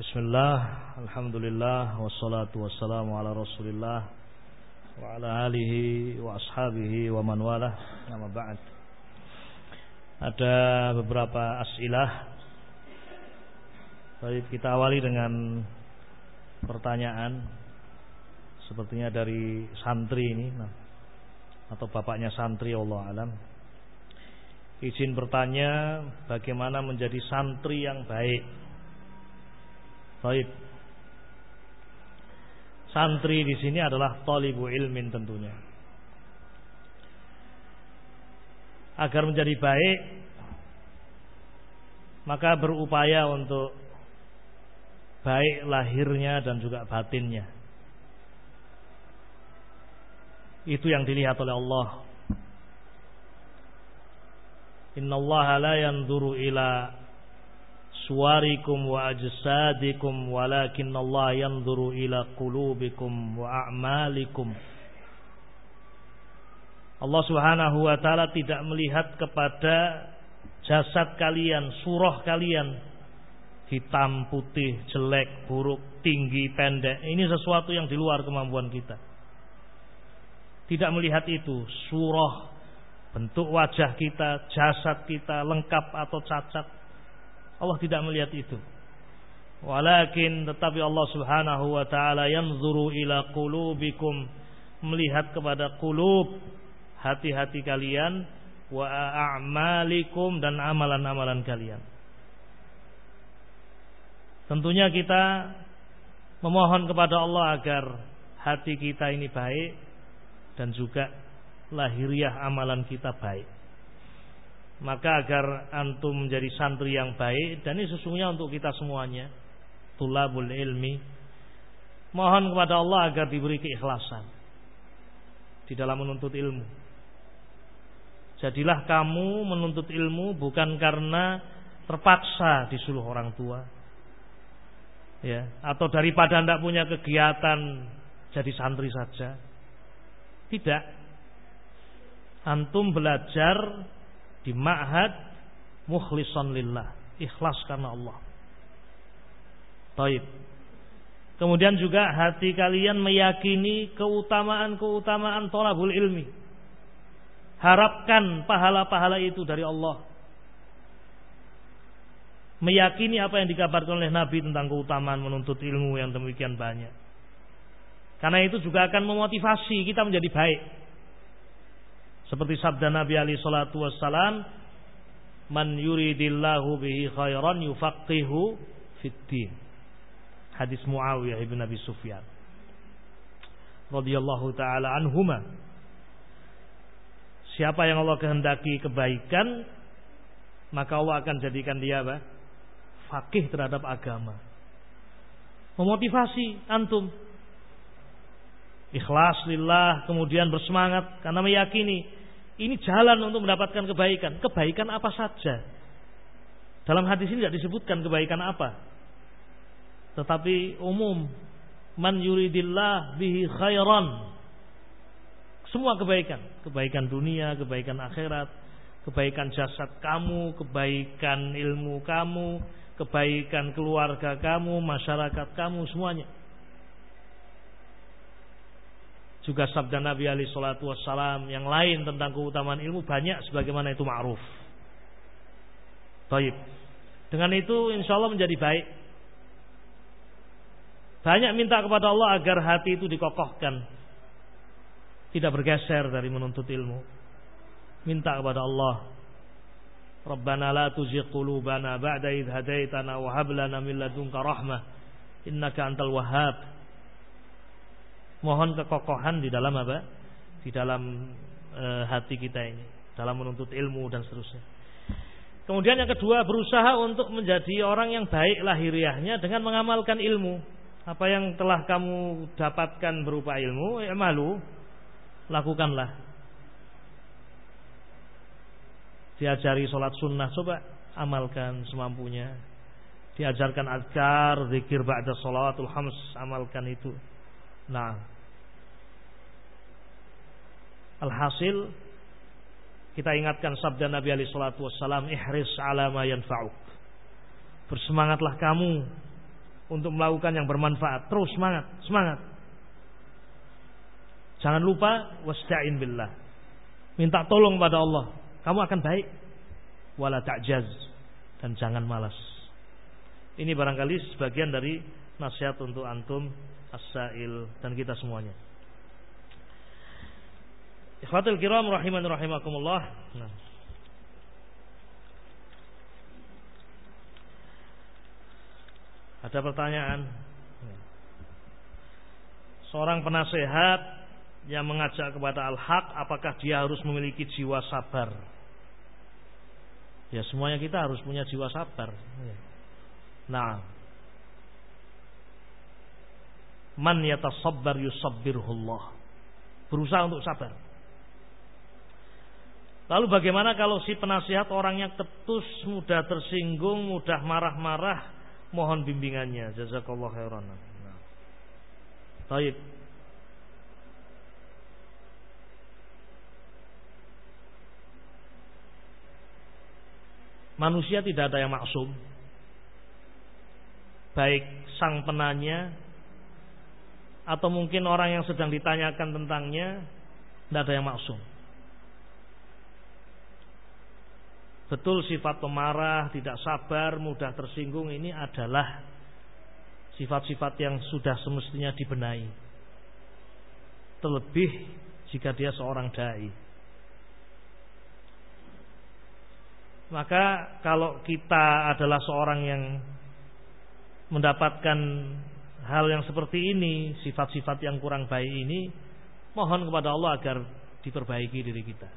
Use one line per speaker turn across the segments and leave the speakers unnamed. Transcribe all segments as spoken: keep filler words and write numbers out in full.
Bismillah, alhamdulillah, wassalatu wassalamu ala rasulillah wa ala alihi wa ashabihi wa man walah, nama ba'd. Ada beberapa as'ilah. Baik, kita awali dengan pertanyaan sepertinya dari santri ini, nah, atau bapaknya santri, wallahu alam. Izin bertanya, bagaimana menjadi santri yang baik? Baik. Santri di sini adalah thalibu ilmin tentunya. Agar menjadi baik, maka berupaya untuk baik lahirnya dan juga batinnya. Itu yang dilihat oleh Allah. Innallaha la yanzuru ila suwarikum wa ajsadikum walakinallaha yanzuru ila qulubikum wa a'malikum. Allah Subhanahu wa taala tidak melihat kepada jasad kalian, surah kalian, hitam, putih, jelek, buruk, tinggi, pendek. Ini sesuatu yang di luar kemampuan kita. Tidak melihat itu, surah, bentuk wajah kita, jasad kita lengkap atau cacat. Allah tidak melihat itu. Walakin tetapi Allah Subhanahu wa taala yanzuru ila qulubikum, melihat kepada qulub, hati-hati kalian, wa a'malikum, dan amalan-amalan kalian. Tentunya kita memohon kepada Allah agar hati kita ini baik dan juga lahiriah amalan kita baik. Maka agar antum menjadi santri yang baik, dan ini sesungguhnya untuk kita semuanya, tulabul ilmi, mohon kepada Allah agar diberi keikhlasan di dalam menuntut ilmu. Jadilah kamu menuntut ilmu bukan karena terpaksa disuruh orang tua, ya, atau daripada tidak punya kegiatan jadi santri saja. Tidak. Antum belajar di ma'had mukhlishan lillah, ikhlas karena Allah. Taib. Kemudian juga hati kalian meyakini keutamaan-keutamaan thalabul ilmi. Harapkan pahala-pahala itu dari Allah. Meyakini apa yang dikabarkan oleh Nabi tentang keutamaan menuntut ilmu yang demikian banyak. Karena itu juga akan memotivasi kita menjadi baik. Seperti sabda Nabi alaihi salatu wassalam, man yuridillahu bihi khairan yufaqihu fiddin. Hadis Muawiyah ibn Abi Sufyan radhiyallahu taala anhuma. Siapa yang Allah kehendaki kebaikan, maka Allah akan jadikan dia apa? Faqih terhadap agama. Memotivasi antum ikhlas lillah, kemudian bersemangat karena meyakini ini jalan untuk mendapatkan kebaikan. Kebaikan apa saja? Dalam hadis ini tidak disebutkan kebaikan apa, tetapi umum. Man yuridillah bihi khairan. Semua kebaikan. Kebaikan dunia, kebaikan akhirat, kebaikan jasad kamu, kebaikan ilmu kamu, kebaikan keluarga kamu, masyarakat kamu, semuanya. Juga sabda Nabi alaihi salatu wassalam yang lain tentang keutamaan ilmu banyak, sebagaimana itu ma'ruf. Baik. Dengan itu insya Allah menjadi baik. Banyak minta kepada Allah agar hati itu dikokohkan, tidak bergeser dari menuntut ilmu. Minta kepada Allah, Rabbana la tuzigh qulubana ba'da idh hadaitana wa hab lana min ladunka rahmah innaka antal wahhab. Mohon kekokohan di dalam apa? Di dalam e, hati kita ini, dalam menuntut ilmu dan seterusnya. Kemudian yang kedua, berusaha untuk menjadi orang yang baik lahiriahnya dengan mengamalkan ilmu. Apa yang telah kamu dapatkan berupa ilmu, i'malu, lakukanlah. Diajari sholat sunnah, coba amalkan semampunya. Diajarkan azkar, zikir ba'da sholawatul khams, amalkan itu. Nah, alhasil kita ingatkan sabda Nabi alaihi salatu wassalam, ihris ala ma yanfa'uk. Bersemangatlah kamu untuk melakukan yang bermanfaat. Terus semangat, semangat. Jangan lupa wasta'in billah. Minta tolong pada Allah. Kamu akan baik. Wala ta'jaz, dan jangan malas. Ini barangkali sebagian dari nasihat untuk antum as-sa'il dan kita semuanya. Ikhwatul kiram rahiman rahimakumullah. Nah. Ada pertanyaan. Seorang penasehat yang mengajak kepada al-haq, apakah dia harus memiliki jiwa sabar? Ya, semuanya kita harus punya jiwa sabar. Nah, man yatasabbar yusabbirhullah. Berusaha untuk sabar. Lalu bagaimana kalau si penasihat orangnya ketus, mudah tersinggung, mudah marah-marah? Mohon bimbingannya. Jazakallahu khairan. Nah. Baik. Manusia tidak ada yang maksum. Baik sang penanya atau mungkin orang yang sedang ditanyakan tentangnya, tidak ada yang maksum. Betul sifat pemarah, tidak sabar, mudah tersinggung ini adalah sifat-sifat yang sudah semestinya dibenahi. Terlebih jika dia seorang dai. Maka kalau kita adalah seorang yang mendapatkan hal yang seperti ini, sifat-sifat yang kurang baik ini, mohon kepada Allah agar diperbaiki diri kita.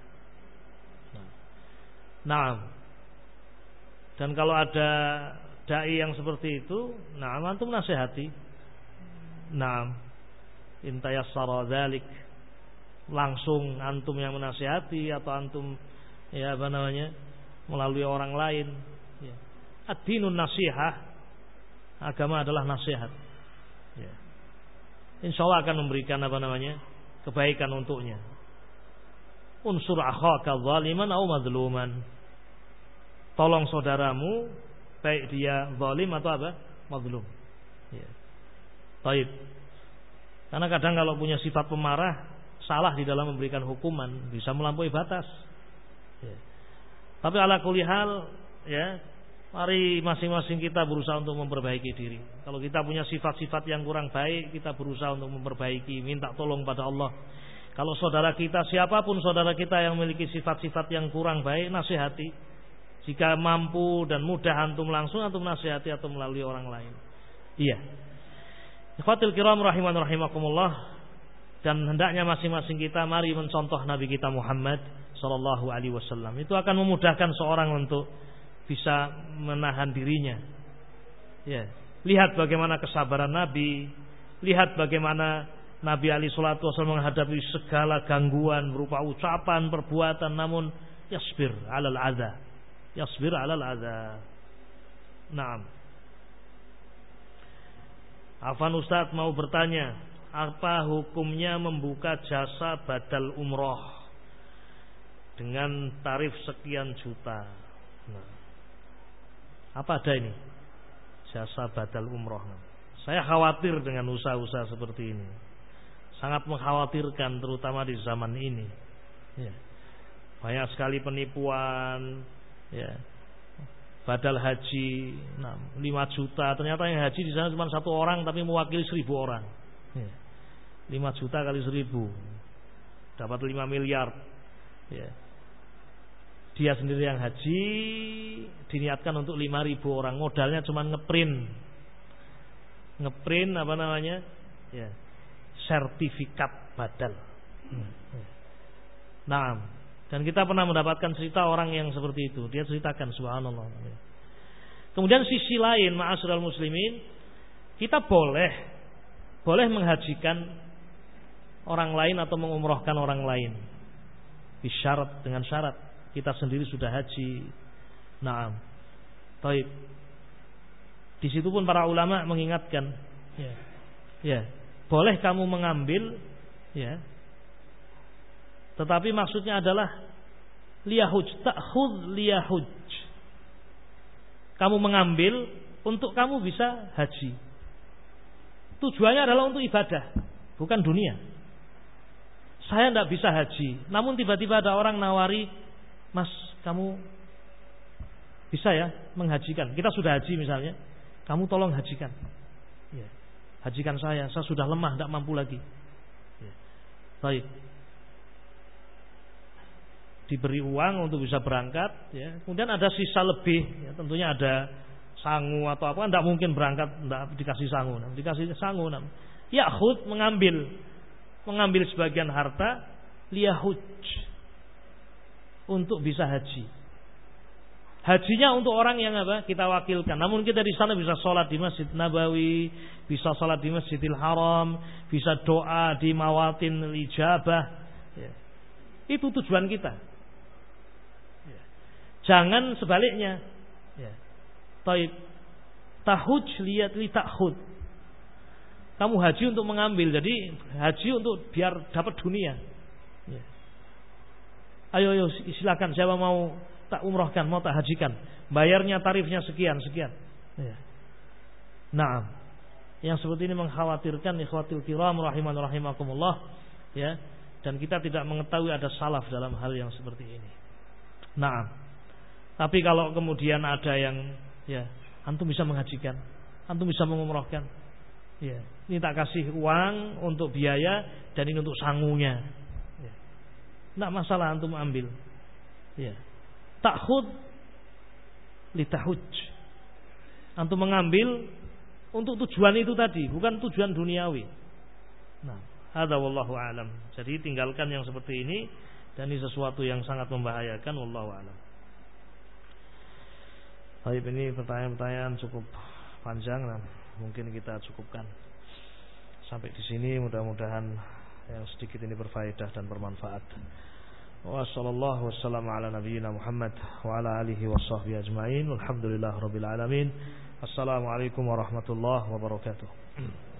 Nah, dan kalau ada dai yang seperti itu, nah antum nasihati. Nah, intayassara dzalik, langsung antum yang menasihati atau antum ya apa namanya melalui orang lain. Ya. Ad-dinun nasihah, agama adalah nasihat. Ya. Insya Allah akan memberikan apa namanya kebaikan untuknya. Unsur akhaka zaliman au madluman. Tolong saudaramu, baik dia zalim atau apa? Mazlum. Ya. Baik. Karena kadang kalau punya sifat pemarah, salah di dalam memberikan hukuman, bisa melampaui batas. Ya. Tapi ala kulli hal, ya, mari masing-masing kita berusaha untuk memperbaiki diri. Kalau kita punya sifat-sifat yang kurang baik, kita berusaha untuk memperbaiki, minta tolong pada Allah. Kalau saudara kita, siapapun saudara kita yang memiliki sifat-sifat yang kurang baik, nasihati. Jika mampu dan mudah antum langsung antum nasihati atau melalui orang lain. Iya. Ikhwatul kiram rahiman rahimakumullah, dan hendaknya masing-masing kita mari mencontoh Nabi kita Muhammad sallallahu alaihi wasallam. Itu akan memudahkan seorang untuk bisa menahan dirinya. Ya. Lihat bagaimana kesabaran Nabi, lihat bagaimana Nabi alaihi salatu wasallam menghadapi segala gangguan berupa ucapan, perbuatan, namun yasbir 'alal adza. Yasbir 'alal adza. Naam. Afan Ustaz mau bertanya, apa hukumnya membuka jasa badal umroh dengan tarif sekian juta? Nah, apa ada ini? Jasa badal umroh. Saya khawatir dengan usaha-usaha seperti ini. Sangat mengkhawatirkan terutama di zaman ini. Ya. Banyak sekali penipuan. Ya, badal haji nah, lima juta. Ternyata yang haji di sana cuma satu orang tapi mewakili seribu orang. Ya, lima juta kali seribu dapat lima miliar. Ya. Dia sendiri yang haji diniatkan untuk lima ribu orang. Modalnya cuma ngeprint Ngeprint apa namanya ya, sertifikat badal. Nah, dan kita pernah mendapatkan cerita orang yang seperti itu. Dia ceritakan, subhanallah. Kemudian sisi lain, ma'asyiral muslimin, kita boleh boleh menghajikan orang lain atau mengumrohkan orang lain. Bisyarat, dengan syarat kita sendiri sudah haji. Naam. Baik. Di situ pun para ulama mengingatkan, ya, ya, boleh kamu mengambil, ya. Tetapi maksudnya adalah liyahuj, ta'khudh liyahuj. Kamu mengambil untuk kamu bisa haji. Tujuannya adalah untuk ibadah, bukan dunia. Saya tidak bisa haji, namun tiba-tiba ada orang nawari, Mas, kamu bisa ya menghajikan. Kita sudah haji misalnya, kamu tolong hajikan. Ya. Hajikan saya, saya sudah lemah, tidak mampu lagi. Ya. Baik. Diberi uang untuk bisa berangkat, ya. Kemudian ada sisa lebih, ya. Tentunya ada sangu atau apa, tidak mungkin berangkat tidak dikasih sangu, nah. dikasih sangu. Nah. Ya'khud, mengambil, mengambil sebagian harta, liyahuj, untuk bisa haji. Hajinya untuk orang yang apa? Kita wakilkan. Namun kita di sana bisa sholat di Masjid Nabawi, bisa sholat di Masjidil Haram, bisa doa di mawatin ijabah. Ya. Itu tujuan kita. Ya. Jangan sebaliknya. Ya. Taib. Tahuj lihat li takhud. Kamu haji untuk mengambil, jadi haji untuk biar dapat dunia. Ya. Ayo, ayo silakan, siapa mau tak umrohkan, mau tak hajikan, bayarnya tarifnya sekian sekian. Ya. Nah, yang seperti ini mengkhawatirkan ikhwatul kiram rahiman rahimakumullah, ya. Dan kita tidak mengetahui ada salaf dalam hal yang seperti ini. Nah, tapi kalau kemudian ada yang, ya, antum bisa menghajikan, antum bisa mengumrohkan. Ya, ini tak kasih uang untuk biaya dan ini untuk sangunya. Ya. Tidak masalah antum ambil. Ya. Takhud li tahuj. Antum mengambil untuk tujuan itu tadi, bukan tujuan duniawi. Nah, hadza wallahu alam. Jadi tinggalkan yang seperti ini, dan ini sesuatu yang sangat membahayakan, wallahu alam. Baik, ini pertanyaan-pertanyaan cukup panjang, nah, mungkin kita cukupkan sampai di sini. Mudah-mudahan yang sedikit ini berfaedah dan bermanfaat. Wa sallallahu wasallam ala nabiyyina Muhammad wa ala alihi washabbihi ajmain. Walhamdulillahirabbil alamin. Assalamualaikum warahmatullahi wabarakatuh.